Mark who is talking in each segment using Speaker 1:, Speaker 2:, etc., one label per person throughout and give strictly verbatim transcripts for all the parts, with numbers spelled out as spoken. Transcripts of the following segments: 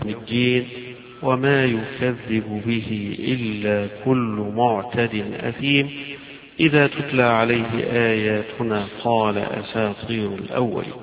Speaker 1: الدين وما يكذب به إلا كل معتد أثيم إذا تتلى عليه آياتنا قال أساطير الأولين.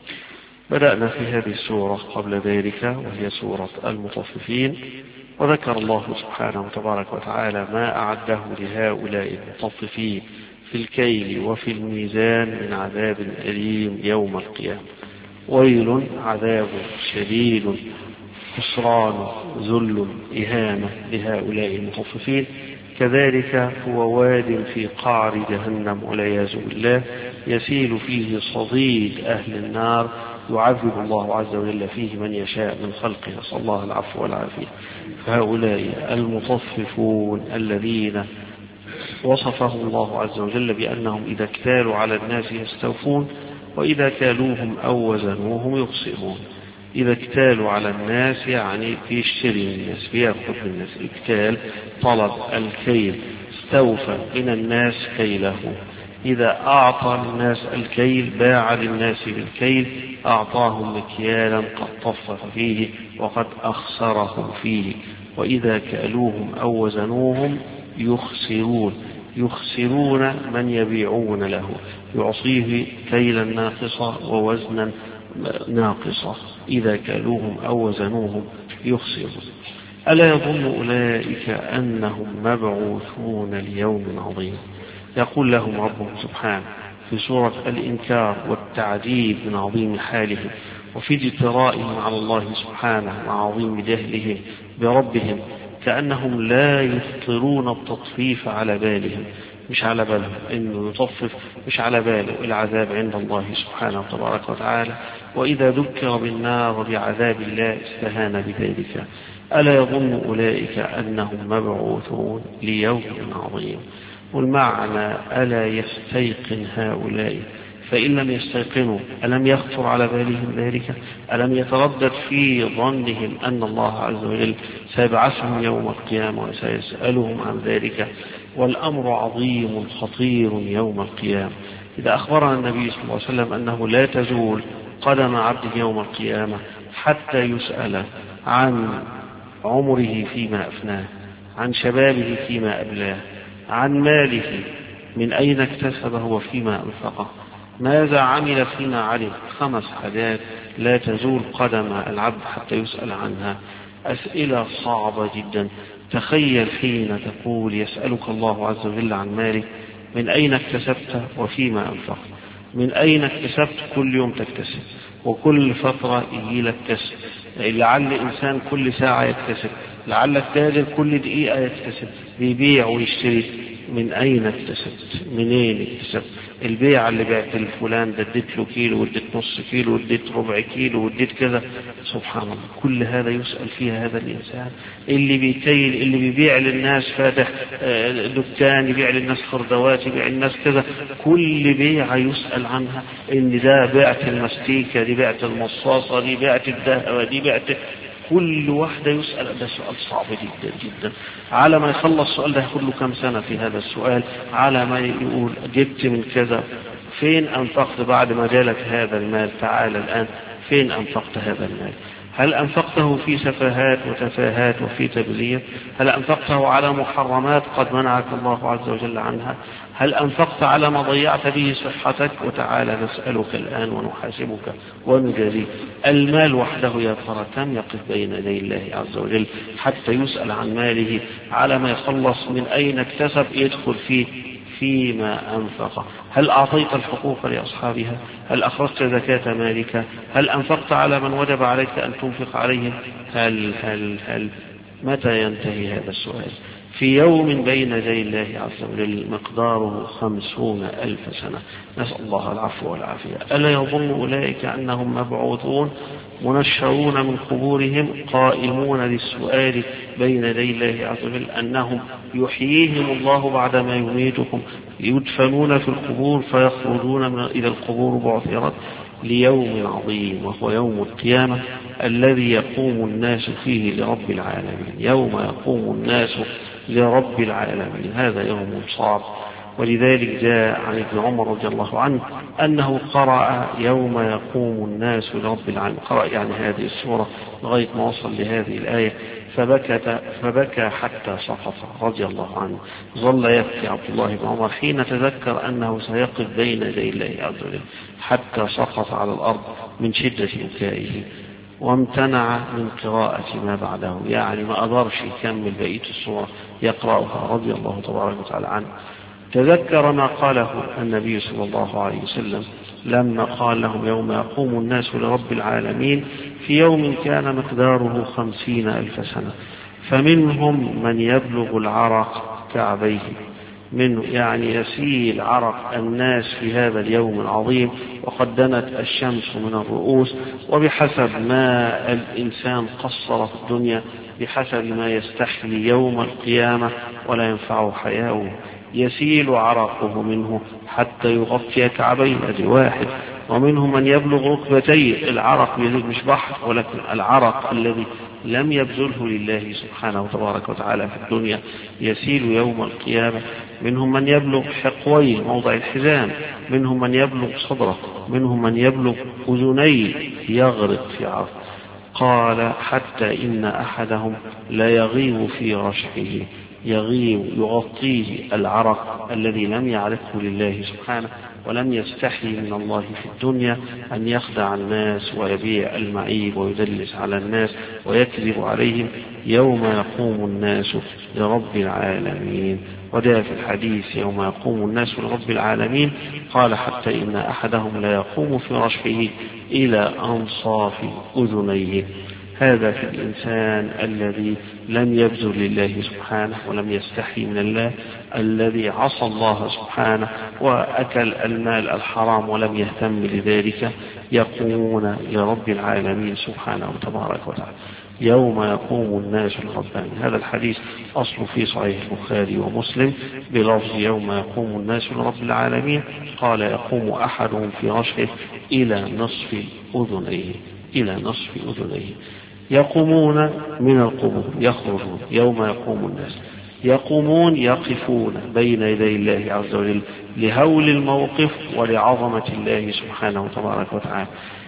Speaker 1: بدأنا في هذه السورة قبل ذلك وهي سورة المطففين، وذكر الله سبحانه وتبارك وتعالى ما أعده لهؤلاء المطففين في الكيل وفي الميزان من عذاب أليم يوم القيامة. ويل عذاب شديد، خسران، ذل، إهانة لهؤلاء المطففين. كذلك هو واد في قعر جهنم والعياذ بالله يسيل فيه صديد أهل النار، يعذب الله عز وجل فيه من يشاء من خلقه، نسأل الله العفو والعافية. فهؤلاء المطففون الذين وصفهم الله عز وجل بأنهم إذا اكتالوا على الناس يستوفون وإذا كالوهم أو وزنوهم يخسرون. إذا اكتالوا على الناس يعني بيشتري من الناس، بيأخذ من الناس. اكتال طلب الكيل، استوفى من الناس كيله. إذا أعطى الناس الكيل باع للناس بالكيل، أعطاهم مكيالا قد طفف فيه وقد أخسرهم فيه. وإذا كالوهم أو وزنوهم يخسرون، يخسرون من يبيعون له، يعطيه كيلا ناقصا ووزنا ناقصا. إذا كالوهم أو وزنوهم يخسرون. ألا يظن أولئك أنهم مبعوثون ليوم عظيم؟ يقول لهم ربهم سبحانه في سورة الإنكار والتعذيب من عظيم حالهم وفي اجترائهم على الله سبحانه وعظيم جهلهم بربهم، كأنهم لا يفطرون التطفيف على بالهم، مش على بالهم إنه يطفف، مش على باله العذاب عند الله سبحانه وتبارك وتعالى. وإذا ذكر بالنار بعذاب الله استهان بذلك. ألا يظن أولئك أنهم مبعوثون ليوم عظيم؟ والمعنى ألا يستيقن هؤلاء؟ فإن لم يستيقنوا ألم يخطر على بالهم ذلك؟ ألم يتردد في ظنهم أن الله عز وجل سيبعثهم يوم القيامة وسيسألهم عن ذلك؟ والأمر عظيم خطير يوم القيامة. إذا أخبرنا النبي صلى الله عليه وسلم أنه لا تزول قدم عبد يوم القيامة حتى يسأل عن عمره فيما أفناه، عن شبابه فيما أبلاه، عن ماله من أين اكتسبه وفيما أنفقه، ماذا عمل فيما علم. خمس حاجات لا تزول قدم العبد حتى يسأل عنها. أسئلة صعبة جدا. تخيل حين تقول يسألك الله عز وجل عن مالك، من أين اكتسبت وفيما أنفقت. من أين اكتسبت؟ كل يوم تكتسب، وكل فترة يجي لك كسب. لعل إنسان كل ساعة يكتسب، لعل التاجر كل دقيقة يكتسب، بيبيع ويشتري. من أين اكتسبت؟ منين اكتسبت؟ البيع اللي بعت الفلان ده اديت له كيلو واديت نص كيلو واديت ربع كيلو واديت كذا. سبحان الله، كل هذا يسأل فيها هذا الإنسان. اللي بيكيل، اللي بيبيع للناس، فاتح دكان يبيع للناس خردوات، يبيع للناس كذا، كل بيعة يسأل عنها. ان ده بعت المستيكة، دي بعت المصاصة، دي بعت الذهب، دي بعت، كل واحدة يسأل. ده سؤال صعب جدا جدا. على ما يخلص السؤال ده ياخد له كم سنة في هذا السؤال، على ما يقول جبت من كذا، فين أنفقت بعد ما جالك هذا المال؟ تعال الآن، فين أنفقت هذا المال؟ هل أنفقته في سفاهات وتفاهات وفي تبذير؟ هل أنفقته على محرمات قد منعك الله عز وجل عنها؟ هل أنفقت على ما ضيعت به صحتك؟ وتعالى نسألك الآن ونحاسبك ونجازيك. المال وحده يا ترى كم يقف بين يدي الله عز وجل حتى يسأل عن ماله؟ على ما يخلص من أين اكتسب يدخل فيه فيما أنفق. هل أعطيت الحقوق لأصحابها؟ هل أخرجت زكاة مالك؟ هل أنفقت على من وجب عليك أن تنفق عليهم؟ هل هل هل متى ينتهي هذا السؤال؟ في يوم بين يدي الله عز وجل مقداره خمسون ألف سنة. نسأل الله العفو والعافية. ألا يظن أولئك أنهم مبعوثون منشرون من قبورهم قائمون للسؤال بين يدي الله عز وجل، أنهم يحييهم الله بعدما يميتهم، يدفنون في القبور فيخرجون من إلى القبور بعثرت ليوم عظيم وهو يوم القيامة الذي يقوم الناس فيه لرب العالمين. يوم يقوم الناس لرب العالمين، هذا يوم صعب. ولذلك جاء عن ابن عمر رضي الله عنه أنه قرأ يوم يقوم الناس لرب العالمين، قرأ يعني هذه السورة لغاية ما وصل لهذه الآية فبكى, فبكى حتى سقط رضي الله عنه. ظل يبكي عبد الله بن عمر حين تذكر أنه سيقف بين يدي الله عز وجل حتى سقط على الأرض من شدة بكائه، وامتنع من قراءة ما بعده، يعني ما أقدرش يكمل بقية السورة يقرأها رضي الله تبارك وتعالى عنه. تذكر ما قاله النبي صلى الله عليه وسلم لما قال لهم يوم يقوم الناس لرب العالمين في يوم كان مقداره خمسين ألف سنة فمنهم من يبلغ العرق كعبيه، منه يعني يسيل عرق الناس في هذا اليوم العظيم وقد دنت الشمس من الرؤوس، وبحسب ما الإنسان قصر في الدنيا بحسب ما يستحيي يوم القيامة ولا ينفعه حياؤه، يسيل عرقه منه حتى يغطي كعبيه، هذه واحد. ومنهم من يبلغ ركبتيه، العرق مش بحر ولكن العرق الذي لم يبذله لله سبحانه وتبارك وتعالى في الدنيا يسيل يوم القيامة. منهم من يبلغ حقويه موضع الحزام، منهم من يبلغ صدره، منهم من يبلغ أذنيه يغرق في عرق. قال حتى إن أحدهم لا يغيب في رشحه، يغيب يغطيه العرق الذي لم يعرفه لله سبحانه ولم يستحي من الله في الدنيا أن يخدع الناس ويبيع المعيب ويدلس على الناس ويكذب عليهم يوم يقوم الناس لرب العالمين. وده في الحديث يوم يقوم الناس لرب العالمين قال حتى إن أحدهم لا يقوم في رشحه إلى أنصاف أذنيه. هذا في الإنسان الذي لم يبذل لله سبحانه ولم يستحي من الله، الذي عصى الله سبحانه وأكل المال الحرام ولم يهتم لذلك، يقومون لرب العالمين سبحانه وتبارك وتعالى يوم يقوم الناس لرب العالمين. هذا الحديث أصل في صحيح البخاري ومسلم بلفظ يوم يقوم الناس لرب العالمين. قال يقوم أحدهم في رشحه إلى نصف أذنيه، إلى نصف أذنيه. يقومون من القبور، يخرجون يوم يقوم الناس، يقومون يقفون بين يدي الله عز وجل لهول الموقف ولعظمة الله سبحانه وتبارك وتعالى.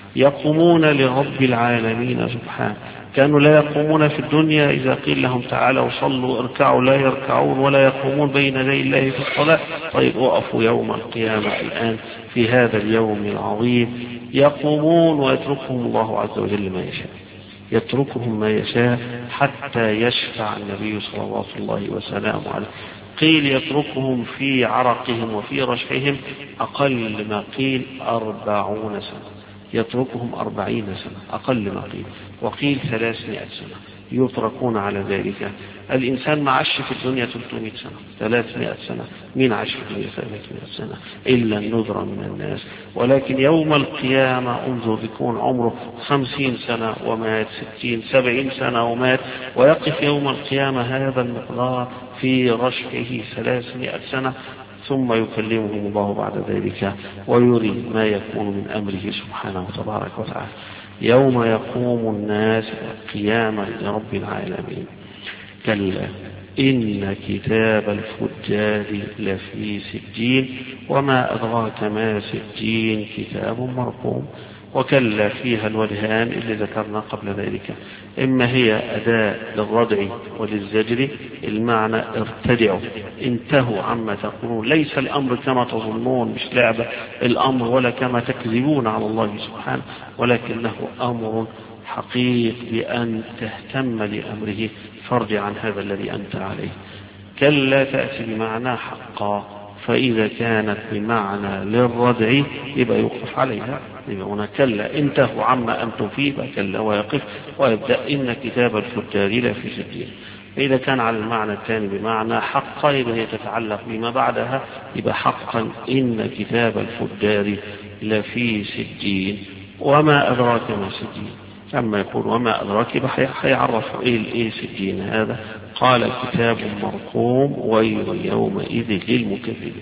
Speaker 1: يقومون لرب العالمين سبحانه. كانوا لا يقومون في الدنيا إذا قيل لهم تعالوا صلوا اركعوا لا يركعون ولا يقومون بين يدي الله في الصلاة. طيب وقفوا يوم القيامة الآن في هذا اليوم العظيم يقومون ويتركهم الله عز وجل ما يشاء، يتركهم ما يشاء حتى يشفع النبي صلى الله عليه وسلم عليه. قيل يتركهم في عرقهم وفي رشحهم أقل ما قيل أربعون سنة، يتركهم أربعين سنة أقل ما قيل، وقيل ثلاثمائة سنة يتركون على ذلك. الإنسان ما عاش في الدنيا ثلاثمائة سنة، ثلاثمائة سنة، مين عاش في الدنيا ثلاثمائة سنة إلا النذر من الناس. ولكن يوم القيامة انظر يكون عمره خمسين سنة ومات، ستين سبعين سنة ومات، ويقف يوم القيامة هذا المقدار في رشحه ثلاثمائة سنة، ثم يكلمهم الله بعد ذلك ويري ما يكون من أمره سبحانه وتبارك وتعالى يوم يقوم الناس قياما لرب العالمين. كلا إن كتاب الفجار لفي سجين وما أدراك ما سجين كتاب مرقوم. وكلا فيها الوجهان اللي ذكرنا قبل ذلك، إما هي أداة للردع وللزجر، المعنى ارتدعوا انتهوا عما تقولون، ليس الأمر كما تظنون مش لعبة الأمر ولا كما تكذبون على الله سبحانه، ولكنه أمر حقيق بأن تهتم لأمره فارجع عن هذا الذي أنت عليه. كلا تأتي بمعنى حقا، فإذا كانت بمعنى للردع يبقى يوقف عليها، يبقى هنا كلا انتهوا عما أنتم فيه يبقى كلا ويقف ويبدأ إن كتاب الفجار لفي سجين. فإذا كان على المعنى الثاني بمعنى حقا يبقى هي تتعلق بما بعدها، يبقى حقا إن كتاب الفجار لفي سجين وما أدراك ما سجين. أما يقول وما أدراك يبقى حيعرف إيه سجين هذا. قال كتاب مرقوم ويل يومئذ للمكذبين.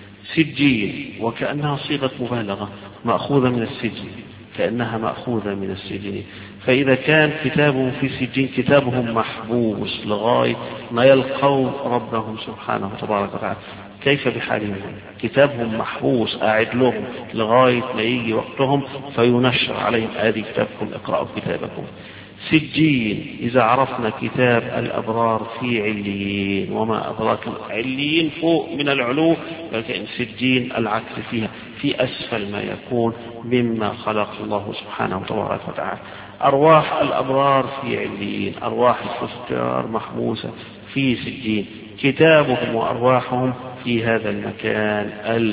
Speaker 1: سجين وكأنها صيغة مبالغة مأخوذة من السجن، كأنها مأخوذة من السجن. فإذا كان كتابهم في سجين كتابهم محبوس لغاية ما يلقوا ربهم سبحانه وتبارك وتعالى، كيف بحالهم؟ كتابهم محبوس قاعد لهم لغاية ما يجي وقتهم فينشر عليهم هذه كتابكم اقرأوا كتابكم. سجين، إذا عرفنا كتاب الأبرار في عليين، وما أدراك عليين فوق من العلو، لكن سجين العكس فيها في أسفل ما يكون مما خلق الله سبحانه وتبارك وتعالى. أرواح الأبرار في عليين، أرواح الفجار محبوسة في سجين، كتابهم وأرواحهم في هذا المكان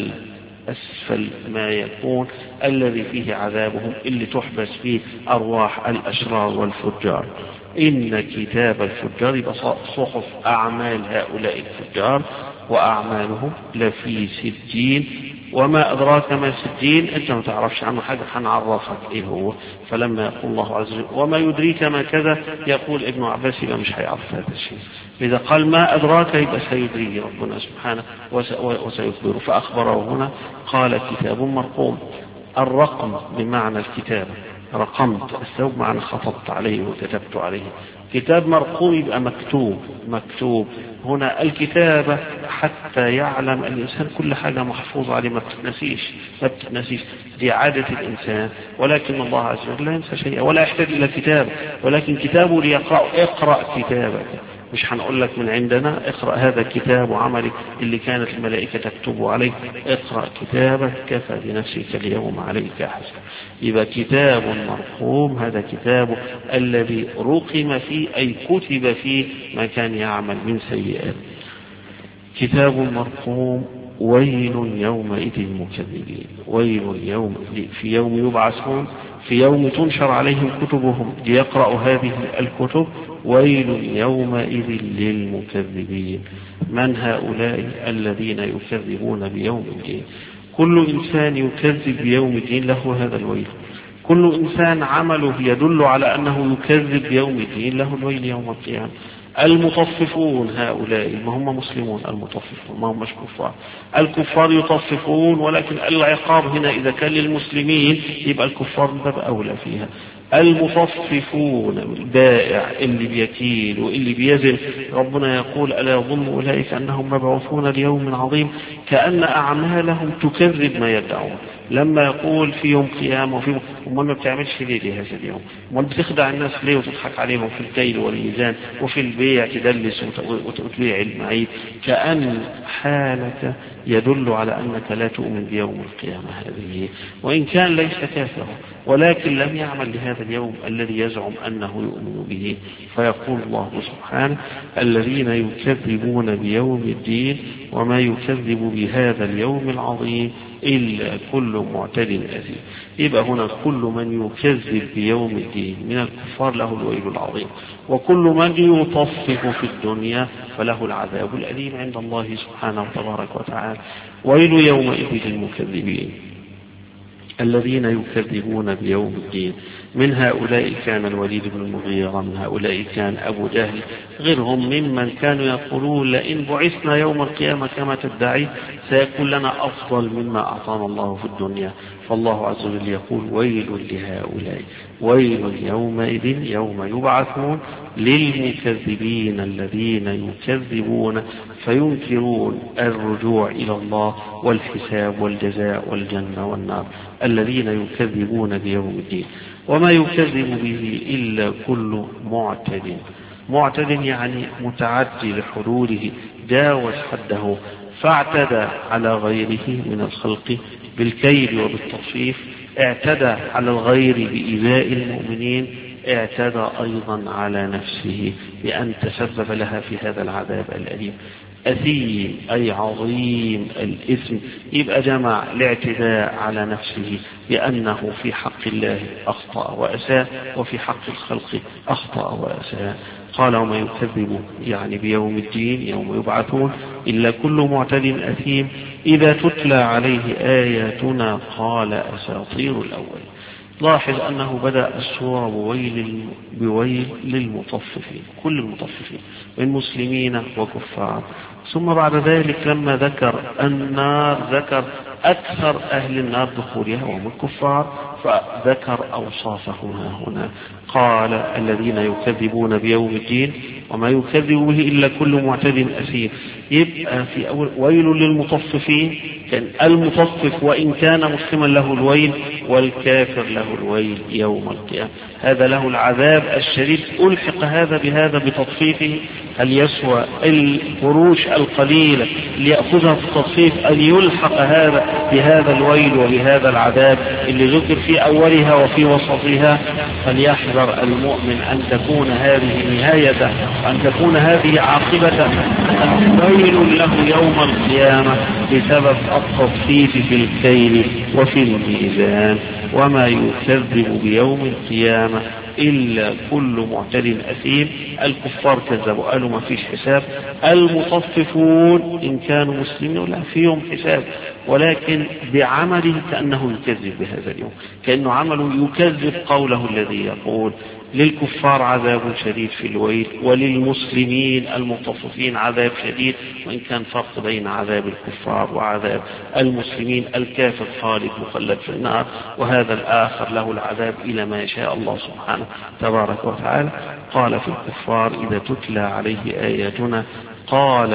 Speaker 1: الأسفل ما يكون الذي فيه عذابهم اللي تحبس فيه أرواح الأشرار والفجار. إن كتاب الفجار يبقى صحف أعمال هؤلاء الفجار وأعمالهم لفي سجين. وما أدراك ما سجين، أنت ما تعرفش عنه حاجة، هنعرفك إيه هو. فلما يقول الله عز وجل وما يدريك ما كذا، يقول ابن عباس يبقى مش هيعرف هذا الشيء. إذا قال ما أدراك يبقى سيدريه ربنا سبحانه وسيخبره. فأخبره هنا قال كتاب مرقوم. الرقم بمعنى الكتابة، رقمت الثوب معنى خطبت عليه وكتبت عليه. كتاب مرقوم يبقى مكتوب. مكتوب هنا الكتابة حتى يعلم الإنسان كل حاجة محفوظة عليه، ما بتتنسيش ما بتتنسيش دي عادة الإنسان. ولكن الله عز وجل لا ينسى شيئا ولا يحتاج إلى كتاب، ولكن كتابه ليقرأ. اقرأ كتابك، مش هنقول لك من عندنا اقرأ هذا الكتاب وعملك اللي كانت الملائكة تكتب عليه. اقرأ كتابك كفى بنفسك اليوم عليك حسب. يبقى كتاب مرقوم هذا كتاب الذي رقم فيه أي كتب فيه ما كان يعمل من سيئات. كتاب مرقوم. ويل يومئذ المكذبين. ويل يوم في يوم يبعثون، في يوم تنشر عليهم كتبهم ليقرأوا هذه الكتب. ويل يومئذ للمكذبين. من هؤلاء الذين يكذبون بيوم الدين؟ كل إنسان يكذب بيوم الدين له هذا الويل. كل إنسان عمله يدل على أنه يكذب بيوم الدين له الويل يوم القيامة. المطففون هؤلاء ما هم مسلمون، المطففون ما هم مش كفار. الكفار يطففون، ولكن العقاب هنا إذا كان للمسلمين يبقى الكفار باب أولى فيها. المطففون البائع اللي بيكيل واللي بيزن، ربنا يقول ألا يظن أولئك أنهم مبعوثون ليوم عظيم، كأن أعمالهم تكذب ما يدعون. لما يقول في يوم قيامة وفي وما ما بتعملش ليه لهذا اليوم، وما بتخدع الناس ليه وتضحك عليهم في الكيل والميزان وفي البيع تدلس وتبيع المعيد، كأن حالك يدل على أنك لا تؤمن بيوم القيامة هذه، وإن كان ليس كافرا ولكن لم يعمل لهذا اليوم الذي يزعم أنه يؤمن به. فيقول الله سبحانه الذين يكذبون بيوم الدين وما يكذب بهذا اليوم العظيم إلا كل معتد أثيم. يبقى هنا كل من يكذب بيوم الدين من الكفار له الويل العظيم، وكل من يطفف في الدنيا فله العذاب الأليم عند الله سبحانه وتبارك وتعالى. ويل يومئذ للمكذبين الذين يكذبون بيوم الدين. من هؤلاء كان الوليد بن المغيرة، من هؤلاء كان أبو جهل، غيرهم ممن كانوا يقولون لئن بعثنا يوم القيامة كما تدعي سيكون لنا أفضل مما أعطانا الله في الدنيا. فالله عز وجل يقول ويل لهؤلاء. ويل يومئذ يوم يبعثون للمكذبين الذين يكذبون فينكرون الرجوع إلى الله والحساب والجزاء والجنة والنار، الذين يكذبون بيوم الدين. وما يكذب به إلا كل معتد. معتد يعني متعدي لحدوده، جاوز حده فاعتدى على غيره من الخلق بالكيل وبالتطفيف، اعتدى على الغير بإيذاء المؤمنين، اعتدى أيضا على نفسه بأن تسبب لها في هذا العذاب الأليم. أثيم أي عظيم الإثم، يبقى جمع الاعتداء على نفسه بأنه في حق الله أخطأ وأساء وفي حق الخلق أخطأ وأساء. قال وما يكذب يعني بيوم الدين يوم يبعثون إلا كل معتد أثيم إذا تتلى عليه آياتنا قال أساطير الأول. لاحظ أنه بدأ السورة بويل, بويل للمطففين، كل المطففين من مسلمين وكفار، ثم بعد ذلك لما ذكر النار ذكر أكثر أهل النار دخولها وهم الكفار، فذكر أوصافهم هنا. قال الذين يكذبون بيوم الدين وما يكذب به إلا كل معتد أثيم. يبقى في أول ويل للمطففين، كان المطفف وإن كان مسلما له الويل، والكافر له الويل يوم القيامة، هذا له العذاب الشديد. ألحق هذا بهذا بتطفيفه. هل يسوى الفروش القليلة ليأخذها في التطفيف أن يلحق هذا بهذا الويل وبهذا العذاب اللي ذكر في أولها وفي وسطها؟ فليحذر المؤمن أن تكون هذه نهايته، أن تكون هذه عاقبته، ويل له يوم القيامة بسبب التطفيف في الكيل وفي الميزان. وما يكذب بيوم القيامة إلا كل معتد أثيم. الكفار كذبوا قالوا ما فيش حساب، المطففون إن كانوا مسلمين لا فيهم حساب، ولكن بعمله كأنه يكذب بهذا اليوم، كأنه عمله يكذب قوله الذي يقول للكفار عذاب شديد في الويل وللمسلمين المطففين عذاب شديد، وإن كان فرق بين عذاب الكفار وعذاب المسلمين. الكافر خالد مخلد في النار، وهذا الآخر له العذاب إلى ما يشاء الله سبحانه تبارك وتعالى. قال في الكفار إذا تتلى عليه آياتنا قال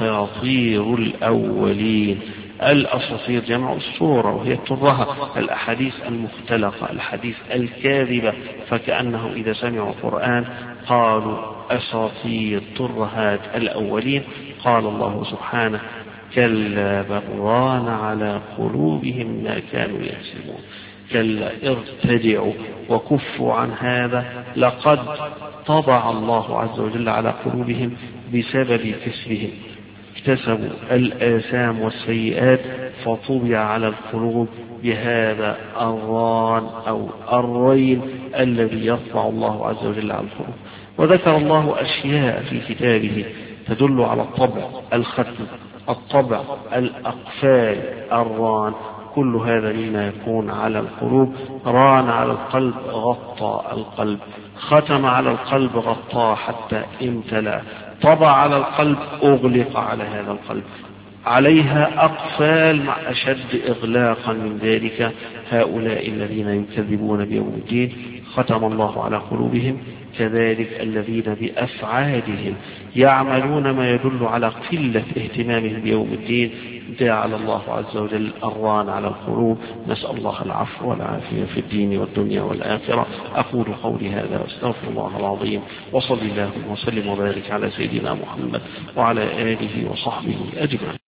Speaker 1: أساطير الأولين. الأساطير جمع الصورة وهي الترهة، الأحاديث المختلقة، الحديث الكاذبة، فكأنه إذا سمعوا القرآن قالوا أساطير ترهات الأولين. قال الله سبحانه كلا بران على قلوبهم ما كانوا يكسبون. كلا ارتدعوا وكفوا عن هذا، لقد طبع الله عز وجل على قلوبهم بسبب كسبهم، اكتسبوا الآثام والسيئات فطبع على القلوب بهذا الران أو الرين الذي يطبع الله عز وجل على القلوب. وذكر الله أشياء في كتابه تدل على الطبع، الختم، الطبع، الأقفال، الران، كل هذا مما يكون على القلوب. ران على القلب غطى القلب، ختم على القلب غطاه حتى امتلأ، طبع على القلب أغلق على هذا القلب، عليها أقفال مع أشد إغلاقا من ذلك. هؤلاء الذين يكذبون بيوم الدين ختم الله على قلوبهم، كذلك الذين بأفعالهم يعملون ما يدل على قلة اهتمامهم بيوم الدين جعل الله عز وجل الران على القلوب. نسأل الله العفو والعافية في الدين والدنيا والآخرة. أقول قولي هذا واستغفر الله العظيم، وصلى الله وسلم وبارك على سيدنا محمد وعلى آله وصحبه أجمعين.